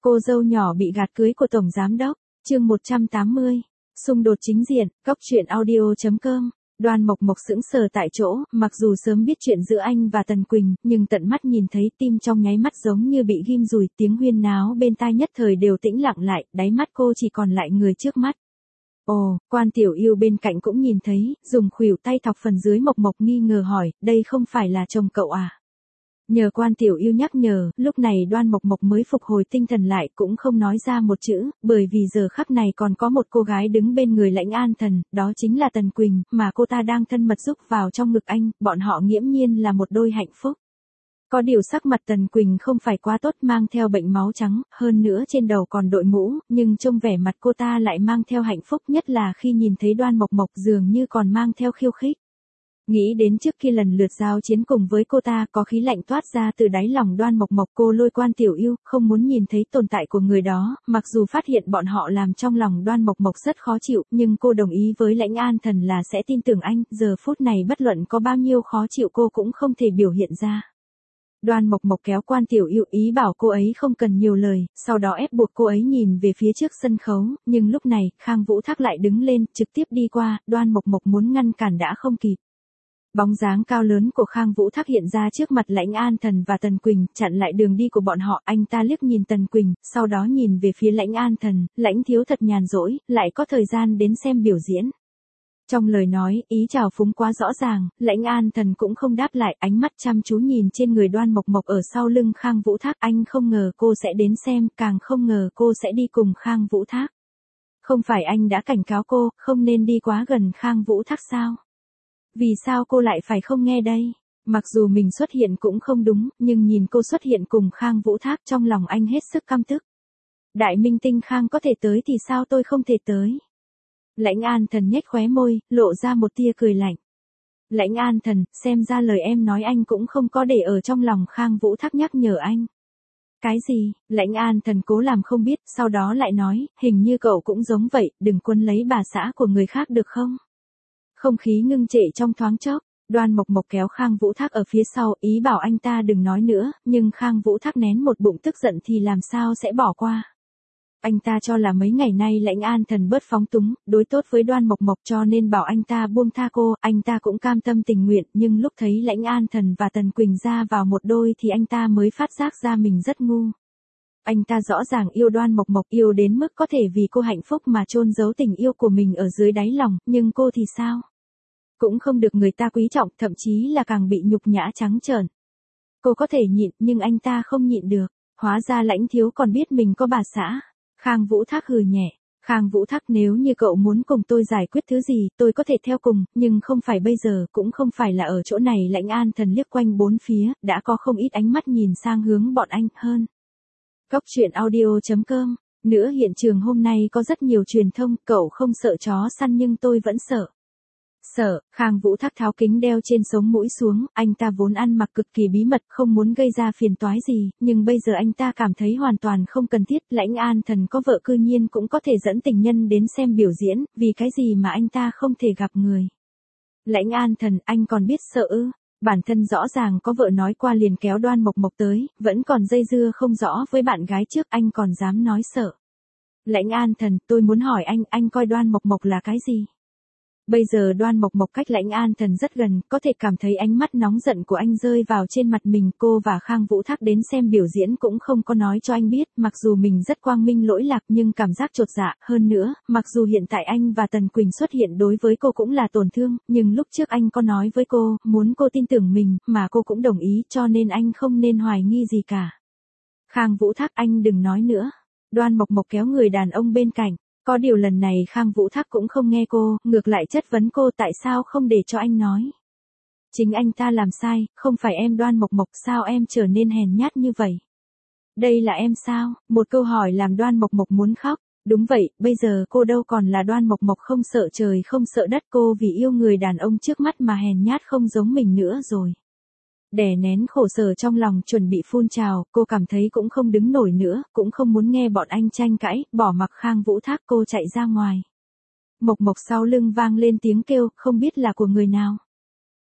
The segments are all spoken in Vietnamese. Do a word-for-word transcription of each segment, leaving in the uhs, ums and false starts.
Cô dâu nhỏ bị gạt cưới của Tổng Giám Đốc, chương một trăm tám mươi, xung đột chính diện, góc truyện audio chấm com. Đoan Mộc Mộc sững sờ tại chỗ, mặc dù sớm biết chuyện giữa anh và Tần Quỳnh, nhưng tận mắt nhìn thấy tim trong nháy mắt giống như bị ghim dùi, tiếng huyên náo bên tai nhất thời đều tĩnh lặng lại, đáy mắt cô chỉ còn lại người trước mắt. Ồ, Quan Tiểu Yêu bên cạnh cũng nhìn thấy, dùng khuỷu tay thọc phần dưới Mộc Mộc nghi ngờ hỏi, đây không phải là chồng cậu à? Nhờ Quan Tiểu Yêu nhắc nhở, lúc này Đoan Mộc Mộc mới phục hồi tinh thần lại, cũng không nói ra một chữ, bởi vì giờ khắc này còn có một cô gái đứng bên người Lãnh An Thần, đó chính là Tần Quỳnh, mà cô ta đang thân mật rúc vào trong ngực anh, bọn họ nghiễm nhiên là một đôi hạnh phúc. Có điều sắc mặt Tần Quỳnh không phải quá tốt, mang theo bệnh máu trắng, hơn nữa trên đầu còn đội mũ, nhưng trông vẻ mặt cô ta lại mang theo hạnh phúc, nhất là khi nhìn thấy Đoan Mộc Mộc dường như còn mang theo khiêu khích. Nghĩ đến trước khi lần lượt giao chiến cùng với cô ta, có khí lạnh toát ra từ đáy lòng Đoan Mộc Mộc, cô lôi Quan Tiểu Yêu, không muốn nhìn thấy tồn tại của người đó, mặc dù phát hiện bọn họ làm trong lòng Đoan Mộc Mộc rất khó chịu, nhưng cô đồng ý với Lãnh An Thần là sẽ tin tưởng anh, giờ phút này bất luận có bao nhiêu khó chịu cô cũng không thể biểu hiện ra. Đoan Mộc Mộc kéo Quan Tiểu Yêu, ý bảo cô ấy không cần nhiều lời, sau đó ép buộc cô ấy nhìn về phía trước sân khấu, nhưng lúc này, Khang Vũ Thác lại đứng lên, trực tiếp đi qua, Đoan Mộc Mộc muốn ngăn cản đã không kịp. Bóng dáng cao lớn của Khang Vũ Thác hiện ra trước mặt Lãnh An Thần và Tần Quỳnh, chặn lại đường đi của bọn họ, anh ta liếc nhìn Tần Quỳnh, sau đó nhìn về phía Lãnh An Thần, Lãnh thiếu thật nhàn rỗi, lại có thời gian đến xem biểu diễn. Trong lời nói, ý chào phúng quá rõ ràng, Lãnh An Thần cũng không đáp lại, ánh mắt chăm chú nhìn trên người Đoan Mộc Mộc ở sau lưng Khang Vũ Thác, anh không ngờ cô sẽ đến xem, càng không ngờ cô sẽ đi cùng Khang Vũ Thác. Không phải anh đã cảnh cáo cô, không nên đi quá gần Khang Vũ Thác sao? Vì sao cô lại phải không nghe đây? Mặc dù mình xuất hiện cũng không đúng, nhưng nhìn cô xuất hiện cùng Khang Vũ Thác, trong lòng anh hết sức căm tức. Đại minh tinh Khang có thể tới thì sao tôi không thể tới? Lãnh An Thần nhếch khóe môi, lộ ra một tia cười lạnh. Lãnh An Thần, xem ra lời em nói anh cũng không có để ở trong lòng, Khang Vũ Thác nhắc nhở anh. Cái gì? Lãnh An Thần cố làm không biết, sau đó lại nói, hình như cậu cũng giống vậy, đừng quấn lấy bà xã của người khác được không? Không khí ngưng trệ trong thoáng chốc, Đoan Mộc Mộc kéo Khang Vũ Thác ở phía sau, ý bảo anh ta đừng nói nữa, nhưng Khang Vũ Thác nén một bụng tức giận thì làm sao sẽ bỏ qua. Anh ta cho là mấy ngày nay Lãnh An Thần bớt phóng túng, đối tốt với Đoan Mộc Mộc cho nên bảo anh ta buông tha cô, anh ta cũng cam tâm tình nguyện, nhưng lúc thấy Lãnh An Thần và Tần Quỳnh ra vào một đôi thì anh ta mới phát giác ra mình rất ngu. Anh ta rõ ràng yêu Đoan Mộc Mộc, yêu đến mức có thể vì cô hạnh phúc mà chôn giấu tình yêu của mình ở dưới đáy lòng, nhưng cô thì sao? Cũng không được người ta quý trọng, thậm chí là càng bị nhục nhã trắng trợn. Cô có thể nhịn, nhưng anh ta không nhịn được. Hóa ra Lãnh thiếu còn biết mình có bà xã. Khang Vũ Thác hừ nhẹ. Khang Vũ Thác, nếu như cậu muốn cùng tôi giải quyết thứ gì, tôi có thể theo cùng, nhưng không phải bây giờ, cũng không phải là ở chỗ này. Lãnh An Thần liếc quanh bốn phía, đã có không ít ánh mắt nhìn sang hướng bọn anh hơn. Góc truyện audio chấm com. Nữa hiện trường hôm nay có rất nhiều truyền thông, cậu không sợ chó săn nhưng tôi vẫn sợ. Sợ, Khang Vũ Thác tháo kính đeo trên sống mũi xuống, anh ta vốn ăn mặc cực kỳ bí mật, không muốn gây ra phiền toái gì, nhưng bây giờ anh ta cảm thấy hoàn toàn không cần thiết. Lãnh An Thần có vợ cư nhiên cũng có thể dẫn tình nhân đến xem biểu diễn, vì cái gì mà anh ta không thể gặp người. Lãnh An Thần, anh còn biết sợ ư? Bản thân rõ ràng có vợ nói qua liền kéo Đoan Mộc Mộc tới, vẫn còn dây dưa không rõ với bạn gái trước, anh còn dám nói sợ. Lãnh An Thần, tôi muốn hỏi anh, anh coi Đoan Mộc Mộc là cái gì? Bây giờ Đoan Mộc Mộc cách Lãnh An Thần rất gần, có thể cảm thấy ánh mắt nóng giận của anh rơi vào trên mặt mình. Cô và Khang Vũ Thác đến xem biểu diễn cũng không có nói cho anh biết, mặc dù mình rất quang minh lỗi lạc nhưng cảm giác chột dạ. Hơn nữa, mặc dù hiện tại anh và Tần Quỳnh xuất hiện đối với cô cũng là tổn thương, nhưng lúc trước anh có nói với cô, muốn cô tin tưởng mình, mà cô cũng đồng ý, cho nên anh không nên hoài nghi gì cả. Khang Vũ Thác, anh đừng nói nữa. Đoan Mộc Mộc kéo người đàn ông bên cạnh. Có điều lần này Khang Vũ Thác cũng không nghe cô, ngược lại chất vấn cô tại sao không để cho anh nói. Chính anh ta làm sai, không phải em. Đoan Mộc Mộc, sao em trở nên hèn nhát như vậy? Đây là em sao? Một câu hỏi làm Đoan Mộc Mộc muốn khóc. Đúng vậy, bây giờ cô đâu còn là Đoan Mộc Mộc không sợ trời không sợ đất, cô vì yêu người đàn ông trước mắt mà hèn nhát không giống mình nữa rồi. Đè nén khổ sở trong lòng chuẩn bị phun trào, cô cảm thấy cũng không đứng nổi nữa, cũng không muốn nghe bọn anh tranh cãi, bỏ mặc Khang Vũ Thác, cô chạy ra ngoài. Mộc Mộc sau lưng vang lên tiếng kêu, không biết là của người nào.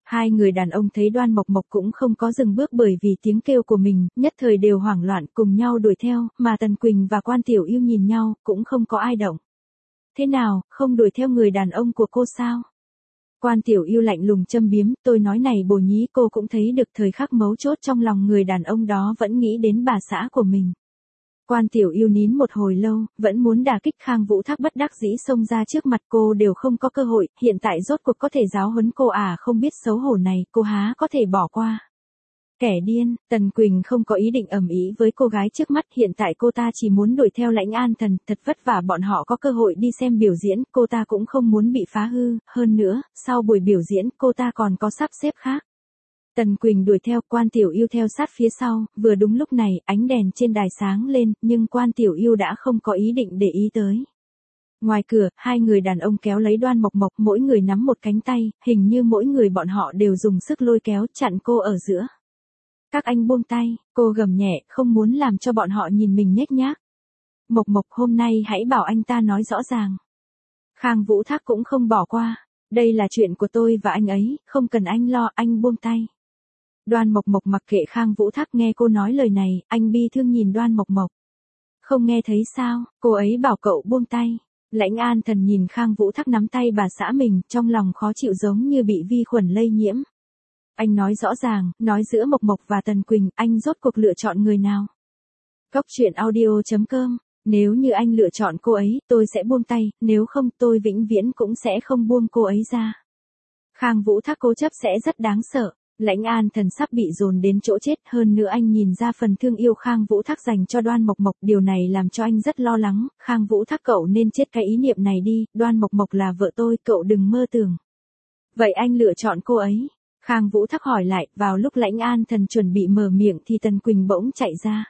Hai người đàn ông thấy Đoan Mộc Mộc cũng không có dừng bước bởi vì tiếng kêu của mình, nhất thời đều hoảng loạn cùng nhau đuổi theo, mà Tần Quỳnh và Quan Tiểu Yêu nhìn nhau, cũng không có ai động. Thế nào, không đuổi theo người đàn ông của cô sao? Quan Tiểu Yêu lạnh lùng châm biếm, tôi nói này Bồ Nhí, cô cũng thấy được thời khắc mấu chốt trong lòng người đàn ông đó vẫn nghĩ đến bà xã của mình. Quan Tiểu Yêu nín một hồi lâu, vẫn muốn đả kích Khang Vũ Thác, bất đắc dĩ xông ra trước mặt cô đều không có cơ hội, hiện tại rốt cuộc có thể giáo huấn cô à, không biết xấu hổ này, cô há có thể bỏ qua. Kẻ điên, Tần Quỳnh không có ý định ầm ĩ với cô gái trước mắt, hiện tại cô ta chỉ muốn đuổi theo Lãnh An Thần, thật vất vả bọn họ có cơ hội đi xem biểu diễn, cô ta cũng không muốn bị phá hư, hơn nữa, sau buổi biểu diễn cô ta còn có sắp xếp khác. Tần Quỳnh đuổi theo, Quan Tiểu Yêu theo sát phía sau, vừa đúng lúc này, ánh đèn trên đài sáng lên, nhưng Quan Tiểu Yêu đã không có ý định để ý tới. Ngoài cửa, hai người đàn ông kéo lấy Đoan Mộc Mộc, mỗi người nắm một cánh tay, hình như mỗi người bọn họ đều dùng sức lôi kéo, chặn cô ở giữa. Các anh buông tay, cô gầm nhẹ, không muốn làm cho bọn họ nhìn mình nhếch nhác. Mộc Mộc, hôm nay hãy bảo anh ta nói rõ ràng. Khang Vũ Thác cũng không bỏ qua. Đây là chuyện của tôi và anh ấy, không cần anh lo, anh buông tay. Đoan Mộc Mộc mặc kệ Khang Vũ Thác, nghe cô nói lời này, anh bi thương nhìn Đoan Mộc Mộc. Không nghe thấy sao, cô ấy bảo cậu buông tay. Lãnh An Thần nhìn Khang Vũ Thác nắm tay bà xã mình, trong lòng khó chịu giống như bị vi khuẩn lây nhiễm. Anh nói rõ ràng, nói giữa Mộc Mộc và Tần Quỳnh, anh rốt cuộc lựa chọn người nào? Cốc truyện audio chấm com, nếu như anh lựa chọn cô ấy, tôi sẽ buông tay, nếu không tôi vĩnh viễn cũng sẽ không buông cô ấy ra. Khang Vũ Thác cố chấp sẽ rất đáng sợ. Lãnh An Thần sắp bị dồn đến chỗ chết, hơn nữa anh nhìn ra phần thương yêu Khang Vũ Thác dành cho Đoan Mộc Mộc, điều này làm cho anh rất lo lắng. Khang Vũ Thác, cậu nên chết cái ý niệm này đi, Đoan Mộc Mộc là vợ tôi, cậu đừng mơ tưởng. Vậy anh lựa chọn cô ấy? Khang Vũ Thác hỏi lại, vào lúc Lãnh An Thần chuẩn bị mở miệng thì Tần Quỳnh bỗng chạy ra.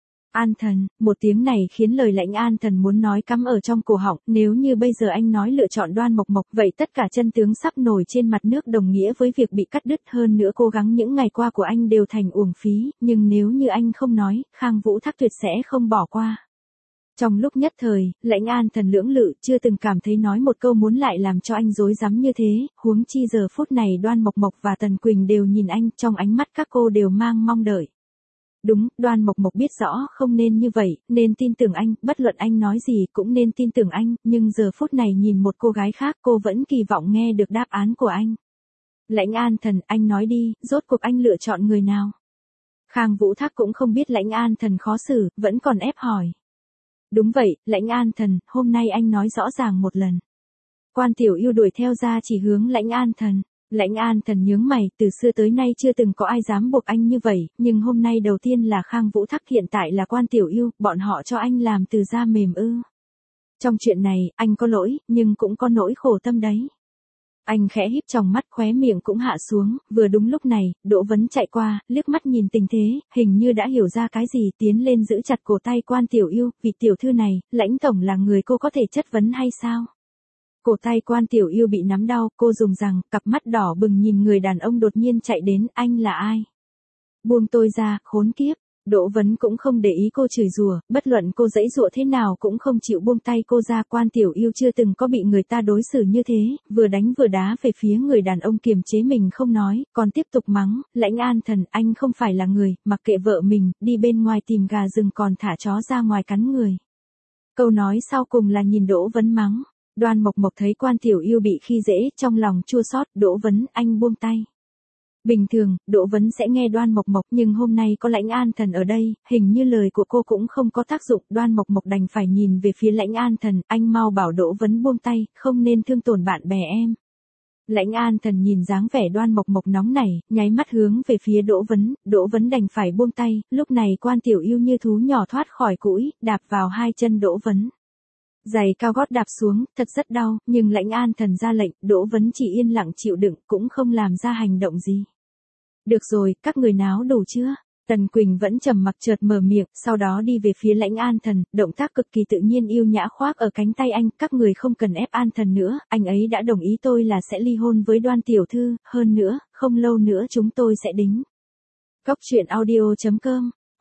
An Thần, một tiếng này khiến lời Lãnh An Thần muốn nói cắm ở trong cổ họng, nếu như bây giờ anh nói lựa chọn Đoan Mộc Mộc, vậy tất cả chân tướng sắp nổi trên mặt nước, đồng nghĩa với việc bị cắt đứt, hơn nữa cố gắng những ngày qua của anh đều thành uổng phí, nhưng nếu như anh không nói, Khang Vũ Thác tuyệt sẽ không bỏ qua. Trong lúc nhất thời, Lãnh An Thần lưỡng lự, chưa từng cảm thấy nói một câu muốn lại làm cho anh rối rắm như thế, huống chi giờ phút này Đoan Mộc Mộc và Tần Quỳnh đều nhìn anh, trong ánh mắt các cô đều mang mong đợi. Đúng, Đoan Mộc Mộc biết rõ không nên như vậy, nên tin tưởng anh, bất luận anh nói gì cũng nên tin tưởng anh, nhưng giờ phút này nhìn một cô gái khác, cô vẫn kỳ vọng nghe được đáp án của anh. Lãnh An Thần, anh nói đi, rốt cuộc anh lựa chọn người nào? Khang Vũ Thác cũng không biết Lãnh An Thần khó xử, vẫn còn ép hỏi. Đúng vậy, Lãnh An Thần, hôm nay anh nói rõ ràng một lần. Quan Tiểu Yêu đuổi theo ra chỉ hướng Lãnh An Thần. Lãnh An Thần nhướng mày, từ xưa tới nay chưa từng có ai dám buộc anh như vậy, nhưng hôm nay đầu tiên là Khang Vũ Thác, hiện tại là Quan Tiểu Yêu, bọn họ cho anh làm từ da mềm ư? Trong chuyện này, anh có lỗi, nhưng cũng có nỗi khổ tâm đấy. Anh khẽ híp tròng mắt, khóe miệng cũng hạ xuống, vừa đúng lúc này, Đỗ Vấn chạy qua, liếc mắt nhìn tình thế, hình như đã hiểu ra cái gì, tiến lên giữ chặt cổ tay Quan Tiểu Yêu, vị tiểu thư này, Lãnh tổng là người cô có thể chất vấn hay sao? Cổ tay Quan Tiểu Yêu bị nắm đau, cô dùng rằng, cặp mắt đỏ bừng nhìn người đàn ông đột nhiên chạy đến, anh là ai? Buông tôi ra, khốn kiếp. Đỗ Vấn cũng không để ý cô chửi rủa, bất luận cô giãy giụa thế nào cũng không chịu buông tay cô ra. Quan Tiểu Yêu chưa từng có bị người ta đối xử như thế, vừa đánh vừa đá về phía người đàn ông, kiềm chế mình không nói, còn tiếp tục mắng, Lãnh An Thần, anh không phải là người, mặc kệ vợ mình, đi bên ngoài tìm gà rừng còn thả chó ra ngoài cắn người. Câu nói sau cùng là nhìn Đỗ Vấn mắng. Đoan Mộc Mộc thấy Quan Tiểu Yêu bị khi dễ, trong lòng chua xót, Đỗ Vấn, anh buông tay. Bình thường, Đỗ Vấn sẽ nghe Đoan Mộc Mộc, nhưng hôm nay có Lãnh An Thần ở đây, hình như lời của cô cũng không có tác dụng, Đoan Mộc Mộc đành phải nhìn về phía Lãnh An Thần, anh mau bảo Đỗ Vấn buông tay, không nên thương tổn bạn bè em. Lãnh An Thần nhìn dáng vẻ Đoan Mộc Mộc nóng nảy, nháy mắt hướng về phía Đỗ Vấn, Đỗ Vấn đành phải buông tay, lúc này Quan Tiểu Yêu như thú nhỏ thoát khỏi cũi, đạp vào hai chân Đỗ Vấn. Giày cao gót đạp xuống, thật rất đau, nhưng Lãnh An Thần ra lệnh, Đỗ Vấn chỉ yên lặng chịu đựng, cũng không làm ra hành động gì. Được rồi, các người náo đủ chưa? Tần Quỳnh vẫn trầm mặc, chợt mở miệng, sau đó đi về phía Lãnh An Thần, động tác cực kỳ tự nhiên yêu nhã khoác ở cánh tay anh, các người không cần ép An Thần nữa, anh ấy đã đồng ý tôi là sẽ ly hôn với Đoan tiểu thư, hơn nữa, không lâu nữa chúng tôi sẽ đính. Cốc truyện audio chấm com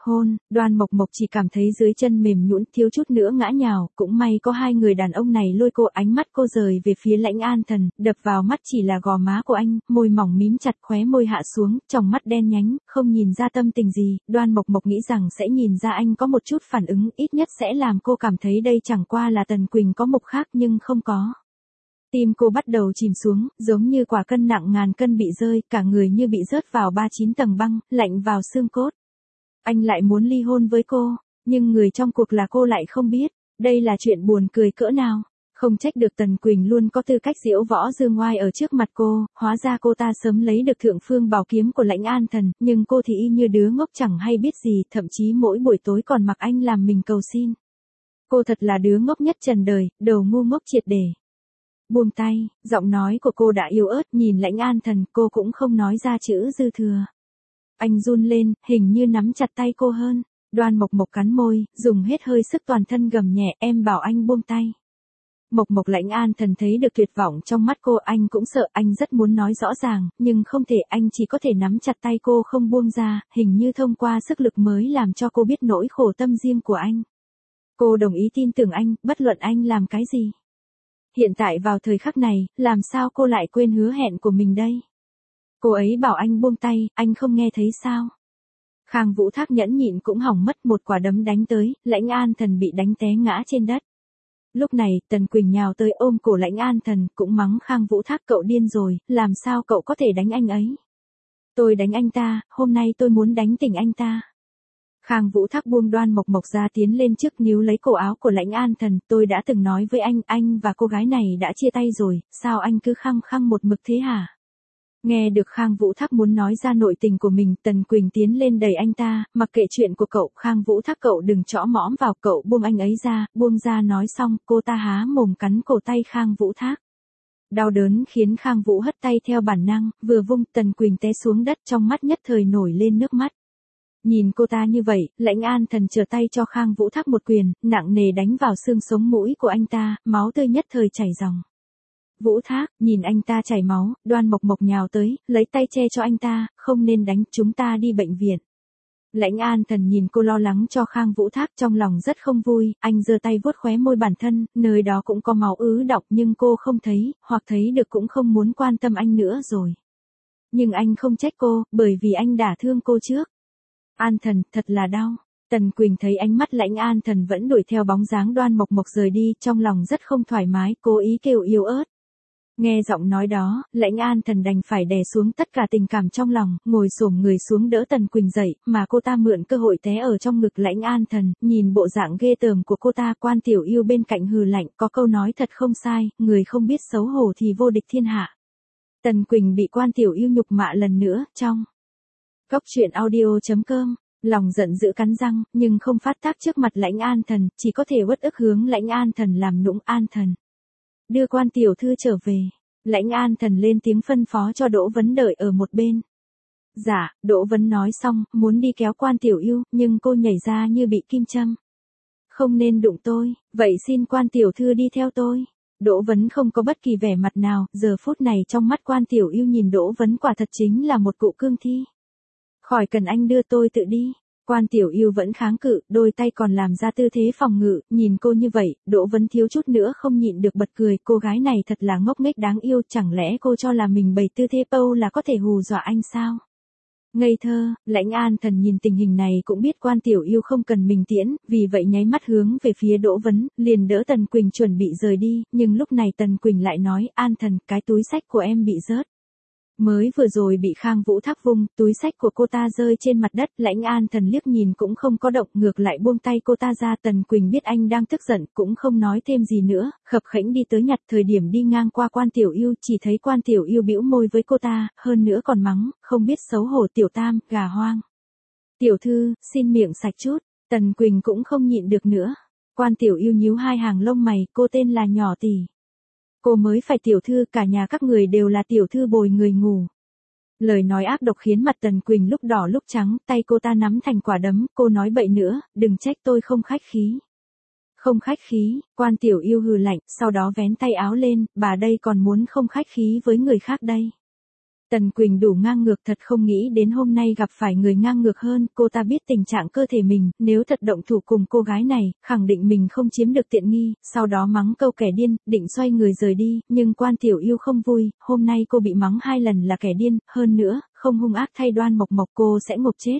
Hôn, Đoan Mộc Mộc chỉ cảm thấy dưới chân mềm nhũn, thiếu chút nữa ngã nhào, cũng may có hai người đàn ông này lôi cô, ánh mắt cô rời về phía Lãnh An Thần, đập vào mắt chỉ là gò má của anh, môi mỏng mím chặt, khóe môi hạ xuống, tròng mắt đen nhánh, không nhìn ra tâm tình gì, Đoan Mộc Mộc nghĩ rằng sẽ nhìn ra anh có một chút phản ứng, ít nhất sẽ làm cô cảm thấy đây chẳng qua là Tần Quỳnh có mục khác nhưng không có. Tim cô bắt đầu chìm xuống, giống như quả cân nặng ngàn cân bị rơi, cả người như bị rớt vào ba chín tầng băng, lạnh vào xương cốt. Anh lại muốn ly hôn với cô, nhưng người trong cuộc là cô lại không biết, đây là chuyện buồn cười cỡ nào. Không trách được Tần Quỳnh luôn có tư cách diễu võ dương ngoai ở trước mặt cô, hóa ra cô ta sớm lấy được thượng phương bảo kiếm của Lãnh An Thần, nhưng cô thì y như đứa ngốc chẳng hay biết gì, thậm chí mỗi buổi tối còn mặc anh làm mình cầu xin. Cô thật là đứa ngốc nhất trần đời, đầu ngu ngốc triệt để. Buông tay, giọng nói của cô đã yếu ớt, nhìn Lãnh An Thần, cô cũng không nói ra chữ dư thừa. Anh run lên, hình như nắm chặt tay cô hơn. Đoan Mộc Mộc cắn môi, dùng hết hơi sức toàn thân gầm nhẹ, em bảo anh buông tay. Mộc Mộc. Lãnh An Thần thấy được tuyệt vọng trong mắt cô, anh cũng sợ, anh rất muốn nói rõ ràng, nhưng không thể, anh chỉ có thể nắm chặt tay cô không buông ra, hình như thông qua sức lực mới làm cho cô biết nỗi khổ tâm riêng của anh. Cô đồng ý tin tưởng anh, bất luận anh làm cái gì. Hiện tại vào thời khắc này, làm sao cô lại quên hứa hẹn của mình đây? Cô ấy bảo anh buông tay, anh không nghe thấy sao? Khang Vũ Thác nhẫn nhịn cũng hỏng mất, một quả đấm đánh tới, Lãnh An Thần bị đánh té ngã trên đất. Lúc này, Tần Quỳnh nhào tới ôm cổ Lãnh An Thần, cũng mắng Khang Vũ Thác, cậu điên rồi, làm sao cậu có thể đánh anh ấy? Tôi đánh anh ta, hôm nay tôi muốn đánh tỉnh anh ta. Khang Vũ Thác buông Đoan Mộc Mộc ra, tiến lên trước níu lấy cổ áo của Lãnh An Thần, tôi đã từng nói với anh, anh và cô gái này đã chia tay rồi, sao anh cứ khăng khăng một mực thế hả? Nghe được Khang Vũ Thác muốn nói ra nội tình của mình, Tần Quỳnh tiến lên đẩy anh ta, mặc kệ chuyện của cậu, Khang Vũ Thác cậu đừng chõ mõm vào, cậu buông anh ấy ra, buông ra. Nói xong, cô ta há mồm cắn cổ tay Khang Vũ Thác. Đau đớn khiến Khang Vũ hất tay theo bản năng, vừa vung, Tần Quỳnh té xuống đất, trong mắt nhất thời nổi lên nước mắt. Nhìn cô ta như vậy, Lãnh An Thần trở tay cho Khang Vũ Thác một quyền, nặng nề đánh vào xương sống mũi của anh ta, máu tươi nhất thời chảy ròng. Vũ Thác, nhìn anh ta chảy máu, Đoan Mộc Mộc nhào tới, lấy tay che cho anh ta, không nên đánh, chúng ta đi bệnh viện. Lãnh An Thần nhìn cô lo lắng cho Khang Vũ Thác, trong lòng rất không vui, anh giơ tay vuốt khóe môi bản thân, nơi đó cũng có máu ứ đọng nhưng cô không thấy, hoặc thấy được cũng không muốn quan tâm anh nữa rồi. Nhưng anh không trách cô, bởi vì anh đả thương cô trước. An Thần, thật là đau. Tần Quỳnh thấy ánh mắt Lãnh An Thần vẫn đuổi theo bóng dáng Đoan Mộc Mộc rời đi, trong lòng rất không thoải mái, cố ý kêu yếu ớt. Nghe giọng nói đó, Lãnh An Thần đành phải đè xuống tất cả tình cảm trong lòng, ngồi xổm người xuống đỡ Tần Quỳnh dậy, mà cô ta mượn cơ hội té ở trong ngực Lãnh An Thần, nhìn bộ dạng ghê tởm của cô ta, Quan Tiểu Yêu bên cạnh hừ lạnh, có câu nói thật không sai, người không biết xấu hổ thì vô địch thiên hạ. Tần Quỳnh bị Quan Tiểu Yêu nhục mạ lần nữa, trong Cốc truyện audio chấm com, lòng giận dữ cắn răng, nhưng không phát tác trước mặt Lãnh An Thần, chỉ có thể uất ức hướng Lãnh An Thần làm nũng. An Thần, đưa Quan tiểu thư trở về. Lãnh An Thần lên tiếng phân phó cho Đỗ Vấn đợi ở một bên. Dạ, Đỗ Vấn nói xong, muốn đi kéo Quan Tiểu Yêu, nhưng cô nhảy ra như bị kim châm. Không nên đụng tôi, vậy xin Quan tiểu thư đi theo tôi. Đỗ Vấn không có bất kỳ vẻ mặt nào, giờ phút này trong mắt Quan Tiểu Yêu nhìn Đỗ Vấn quả thật chính là một cụ cương thi. Khỏi cần anh đưa, tôi tự đi. Quan Tiểu Yêu vẫn kháng cự, đôi tay còn làm ra tư thế phòng ngự, nhìn cô như vậy, Đỗ Vấn thiếu chút nữa không nhịn được bật cười, cô gái này thật là ngốc nghếch đáng yêu, chẳng lẽ cô cho là mình bày tư thế pâu là có thể hù dọa anh sao? Ngây thơ. Lãnh An Thần nhìn tình hình này cũng biết Quan Tiểu Yêu không cần mình tiễn, vì vậy nháy mắt hướng về phía Đỗ Vấn, liền đỡ Tần Quỳnh chuẩn bị rời đi, nhưng lúc này Tần Quỳnh lại nói, An Thần, cái túi xách của em bị rớt. Mới vừa rồi bị Khang Vũ Thác vung, túi xách của cô ta rơi trên mặt đất, Lãnh An Thần liếc nhìn cũng không có động, ngược lại buông tay cô ta ra. Tần Quỳnh biết anh đang tức giận, cũng không nói thêm gì nữa, khập khẽnh đi tới nhặt, thời điểm đi ngang qua Quan Tiểu Yêu, chỉ thấy Quan Tiểu Yêu bĩu môi với cô ta, hơn nữa còn mắng, không biết xấu hổ tiểu tam, gà hoang. Tiểu thư, xin miệng sạch chút. Tần Quỳnh cũng không nhịn được nữa. Quan Tiểu Yêu nhíu hai hàng lông mày, cô tên là Nhỏ tỷ. Cô mới phải tiểu thư, cả nhà các người đều là tiểu thư bồi người ngủ. Lời nói ác độc khiến mặt Tần Quỳnh lúc đỏ lúc trắng, tay cô ta nắm thành quả đấm, cô nói bậy nữa, đừng trách tôi không khách khí. Không khách khí, Quan Tiểu Yêu hừ lạnh, sau đó vén tay áo lên, bà đây còn muốn không khách khí với người khác đây. Tần Quỳnh đủ ngang ngược thật không nghĩ đến hôm nay gặp phải người ngang ngược hơn, cô ta biết tình trạng cơ thể mình, nếu thật động thủ cùng cô gái này, khẳng định mình không chiếm được tiện nghi, sau đó mắng câu kẻ điên, định xoay người rời đi, nhưng Quan Tiểu Yêu không vui, hôm nay cô bị mắng hai lần là kẻ điên, hơn nữa, không hung ác thay Đoan Mộc Mộc cô sẽ ngộp chết.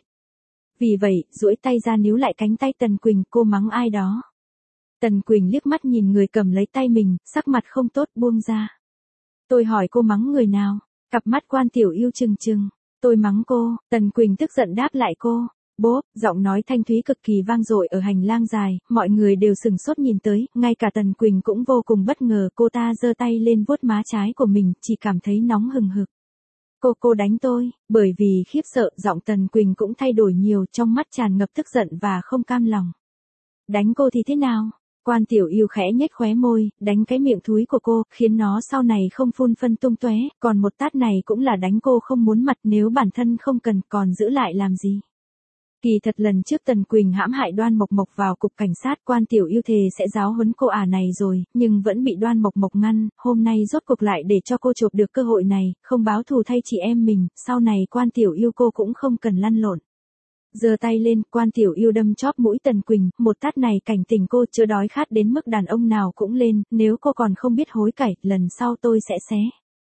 Vì vậy, duỗi tay ra níu lại cánh tay Tần Quỳnh, cô mắng ai đó. Tần Quỳnh liếc mắt nhìn người cầm lấy tay mình, sắc mặt không tốt buông ra. Tôi hỏi cô mắng người nào? Cặp mắt Quan Tiểu Yêu trừng trừng. Tôi mắng cô, Tần Quỳnh tức giận đáp lại cô. Bốp, giọng nói thanh thúy cực kỳ vang dội ở hành lang dài, mọi người đều sừng sốt nhìn tới, ngay cả Tần Quỳnh cũng vô cùng bất ngờ, cô ta giơ tay lên vuốt má trái của mình, chỉ cảm thấy nóng hừng hực. Cô cô đánh tôi, bởi vì khiếp sợ, giọng Tần Quỳnh cũng thay đổi nhiều, trong mắt tràn ngập tức giận và không cam lòng. Đánh cô thì thế nào? Quan Tiểu Yêu khẽ nhếch khóe môi, đánh cái miệng thúi của cô, khiến nó sau này không phun phân tung tóe, còn một tát này cũng là đánh cô không muốn mặt, nếu bản thân không cần còn giữ lại làm gì. Kỳ thật lần trước Tần Quỳnh hãm hại Đoan Mộc Mộc vào cục cảnh sát, Quan Tiểu Yêu thề sẽ giáo huấn cô ả này rồi, nhưng vẫn bị Đoan Mộc Mộc ngăn, hôm nay rốt cuộc lại để cho cô chộp được cơ hội này, không báo thù thay chị em mình, sau này Quan Tiểu Yêu cô cũng không cần lăn lộn. Giơ tay lên, Quan Tiểu Yêu đâm chóp mũi Tần Quỳnh, một tát này cảnh tỉnh cô chưa đói khát đến mức đàn ông nào cũng lên, nếu cô còn không biết hối cải, lần sau tôi sẽ xé.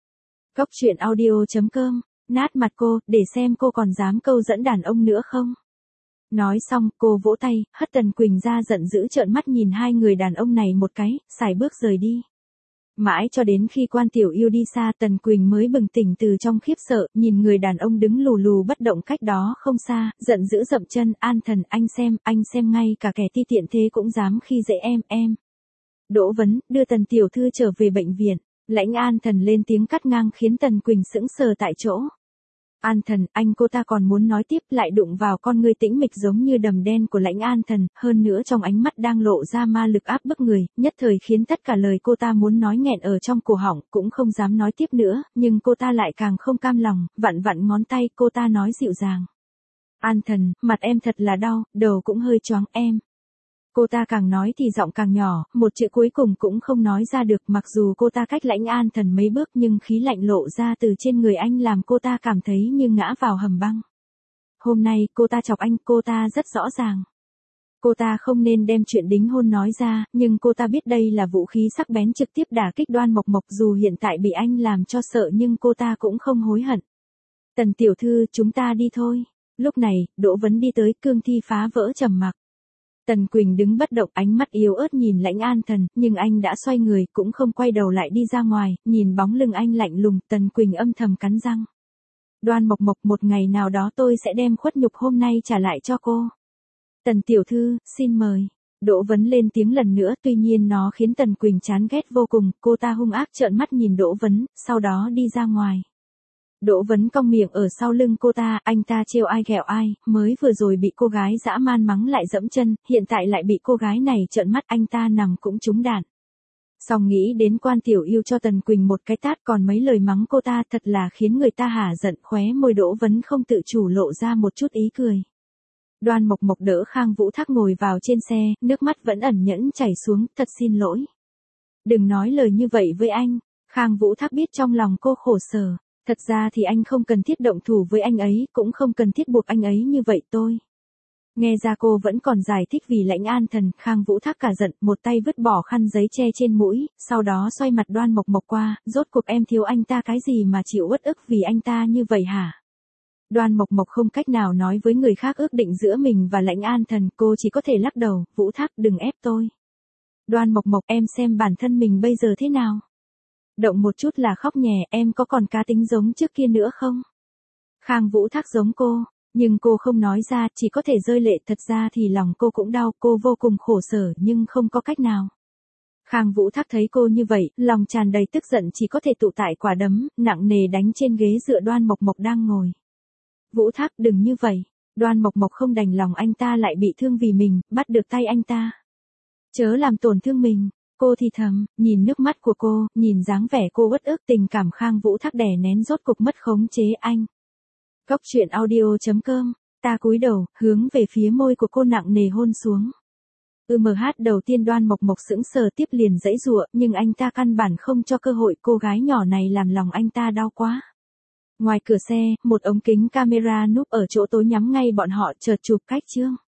Cốc truyện audio chấm com, nát mặt cô, để xem cô còn dám câu dẫn đàn ông nữa không. Nói xong, cô vỗ tay, hất Tần Quỳnh ra giận dữ trợn mắt nhìn hai người đàn ông này một cái, sải bước rời đi. Mãi cho đến khi Quan Tiểu Yêu đi xa, Tần Quỳnh mới bừng tỉnh từ trong khiếp sợ, nhìn người đàn ông đứng lù lù bất động cách đó không xa, giận dữ dậm chân, An Thần, anh xem, anh xem ngay cả kẻ ti tiện thế cũng dám khi dễ em, em. Đỗ Vấn, đưa Tần Tiểu Thư trở về bệnh viện, Lãnh An Thần lên tiếng cắt ngang khiến Tần Quỳnh sững sờ tại chỗ. An Thần, anh cô ta còn muốn nói tiếp lại đụng vào con ngươi tĩnh mịch giống như đầm đen của Lãnh An Thần, hơn nữa trong ánh mắt đang lộ ra ma lực áp bức người, nhất thời khiến tất cả lời cô ta muốn nói nghẹn ở trong cổ họng, cũng không dám nói tiếp nữa, nhưng cô ta lại càng không cam lòng, vặn vặn ngón tay, cô ta nói dịu dàng. An Thần, mặt em thật là đau, đầu cũng hơi choáng em. Cô ta càng nói thì giọng càng nhỏ, một chữ cuối cùng cũng không nói ra được, mặc dù cô ta cách Lãnh An Thần mấy bước nhưng khí lạnh lộ ra từ trên người anh làm cô ta cảm thấy như ngã vào hầm băng. Hôm nay cô ta chọc anh, cô ta rất rõ ràng. Cô ta không nên đem chuyện đính hôn nói ra, nhưng cô ta biết đây là vũ khí sắc bén trực tiếp đả kích Đoan Mộc Mộc, dù hiện tại bị anh làm cho sợ nhưng cô ta cũng không hối hận. Tần Tiểu Thư, chúng ta đi thôi. Lúc này, Đỗ Vấn đi tới, cương thi phá vỡ trầm mặc. Tần Quỳnh đứng bất động, ánh mắt yếu ớt nhìn Lãnh An Thần, nhưng anh đã xoay người, cũng không quay đầu lại đi ra ngoài, nhìn bóng lưng anh lạnh lùng, Tần Quỳnh âm thầm cắn răng. Đoan Mộc Mộc, một ngày nào đó tôi sẽ đem khuất nhục hôm nay trả lại cho cô. Tần Tiểu Thư, xin mời. Đỗ Vấn lên tiếng lần nữa, tuy nhiên nó khiến Tần Quỳnh chán ghét vô cùng, cô ta hung ác trợn mắt nhìn Đỗ Vấn, sau đó đi ra ngoài. Đỗ Vấn cong miệng ở sau lưng cô ta, anh ta trêu ai ghẹo ai, mới vừa rồi bị cô gái dã man mắng lại dẫm chân, hiện tại lại bị cô gái này trợn mắt, anh ta nằm cũng trúng đạn. Xong nghĩ đến Quan Tiểu Yêu cho Tần Quỳnh một cái tát còn mấy lời mắng cô ta thật là khiến người ta hả giận, khóe môi Đỗ Vấn không tự chủ lộ ra một chút ý cười. Đoan Mộc Mộc đỡ Khang Vũ Thác ngồi vào trên xe, nước mắt vẫn ẩn nhẫn chảy xuống, thật xin lỗi. Đừng nói lời như vậy với anh, Khang Vũ Thác biết trong lòng cô khổ sở. Thật ra thì anh không cần thiết động thủ với anh ấy, cũng không cần thiết buộc anh ấy như vậy tôi. Nghe ra cô vẫn còn giải thích vì Lãnh An Thần, Khang Vũ Thác cả giận, một tay vứt bỏ khăn giấy che trên mũi, sau đó xoay mặt Đoan Mộc Mộc qua, rốt cuộc em thiếu anh ta cái gì mà chịu uất ức vì anh ta như vậy hả? Đoan Mộc Mộc không cách nào nói với người khác ước định giữa mình và Lãnh An Thần, cô chỉ có thể lắc đầu, Vũ Thác đừng ép tôi. Đoan Mộc Mộc, em xem bản thân mình bây giờ thế nào? Động một chút là khóc nhè, em có còn cá tính giống trước kia nữa không? Khang Vũ Thác giống cô, nhưng cô không nói ra, chỉ có thể rơi lệ, thật ra thì lòng cô cũng đau, cô vô cùng khổ sở nhưng không có cách nào. Khang Vũ Thác thấy cô như vậy, lòng tràn đầy tức giận chỉ có thể tụ tại quả đấm, nặng nề đánh trên ghế dựa Đoan Mộc Mộc đang ngồi. Vũ Thác đừng như vậy, Đoan Mộc Mộc không đành lòng anh ta lại bị thương vì mình, bắt được tay anh ta. Chớ làm tổn thương mình. Cô thì thầm, nhìn nước mắt của cô, nhìn dáng vẻ cô uất ức, tình cảm Khang Vũ Thác đè nén rốt cục mất khống chế anh. Cốc truyện audio chấm com, ta cúi đầu, hướng về phía môi của cô nặng nề hôn xuống. Ừ mh đầu tiên Đoan Mộc Mộc sững sờ tiếp liền giãy giụa, nhưng anh ta căn bản không cho cơ hội, cô gái nhỏ này làm lòng anh ta đau quá. Ngoài cửa xe, một ống kính camera núp ở chỗ tối nhắm ngay bọn họ chợt chụp cách Trương